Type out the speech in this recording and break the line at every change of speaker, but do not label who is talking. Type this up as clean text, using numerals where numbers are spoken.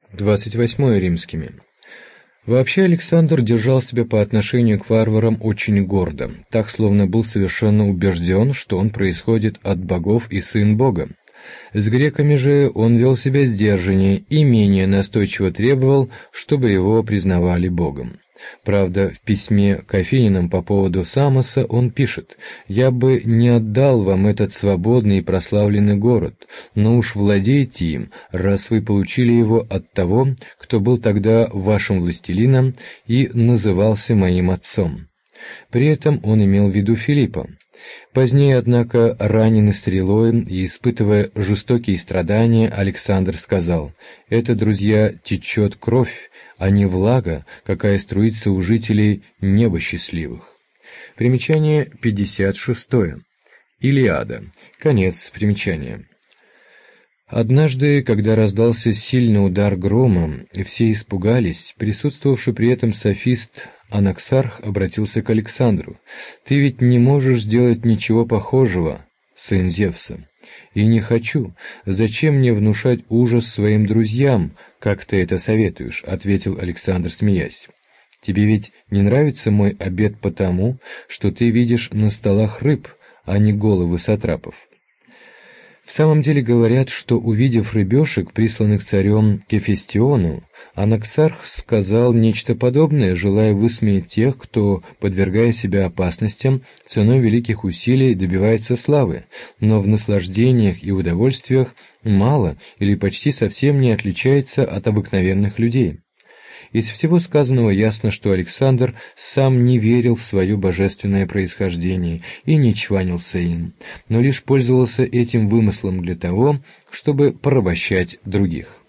28 римскими. Вообще Александр держал себя по отношению к варварам очень гордо, так словно был совершенно убежден, что он происходит от богов и сын Бога. С греками же он вел себя сдержаннее и менее настойчиво требовал, чтобы его признавали богом. Правда, в письме к афинянам по поводу Самоса он пишет: «Я бы не отдал вам этот свободный и прославленный город, но уж владейте им, раз вы получили его от того, кто был тогда вашим властелином и назывался моим отцом». При этом он имел в виду Филиппа. Позднее, однако, раненый стрелой и испытывая жестокие страдания, Александр сказал: «Это, друзья, течет кровь, а не влага, какая струится у жителей неба счастливых». Примечание 56. Илиада. Конец примечания. Однажды, когда раздался сильный удар грома, и все испугались, присутствовавший при этом софист Анаксарх обратился к Александру: «Ты ведь не можешь сделать ничего похожего, сын Зевса». «И не хочу. Зачем мне внушать ужас своим друзьям, как ты это советуешь?» — ответил Александр, смеясь. «Тебе ведь не нравится мой обед потому, что ты видишь на столах рыб, а не головы сатрапов». В самом деле говорят, что, увидев рыбешек, присланных царем к Гефестиону, Анаксарх сказал нечто подобное, желая высмеять тех, кто, подвергая себя опасностям, ценой великих усилий добивается славы, но в наслаждениях и удовольствиях мало или почти совсем не отличается от обыкновенных людей. Из всего сказанного ясно, что Александр сам не верил в свое божественное происхождение и не чванился им, но лишь пользовался этим вымыслом для того, чтобы порабощать других.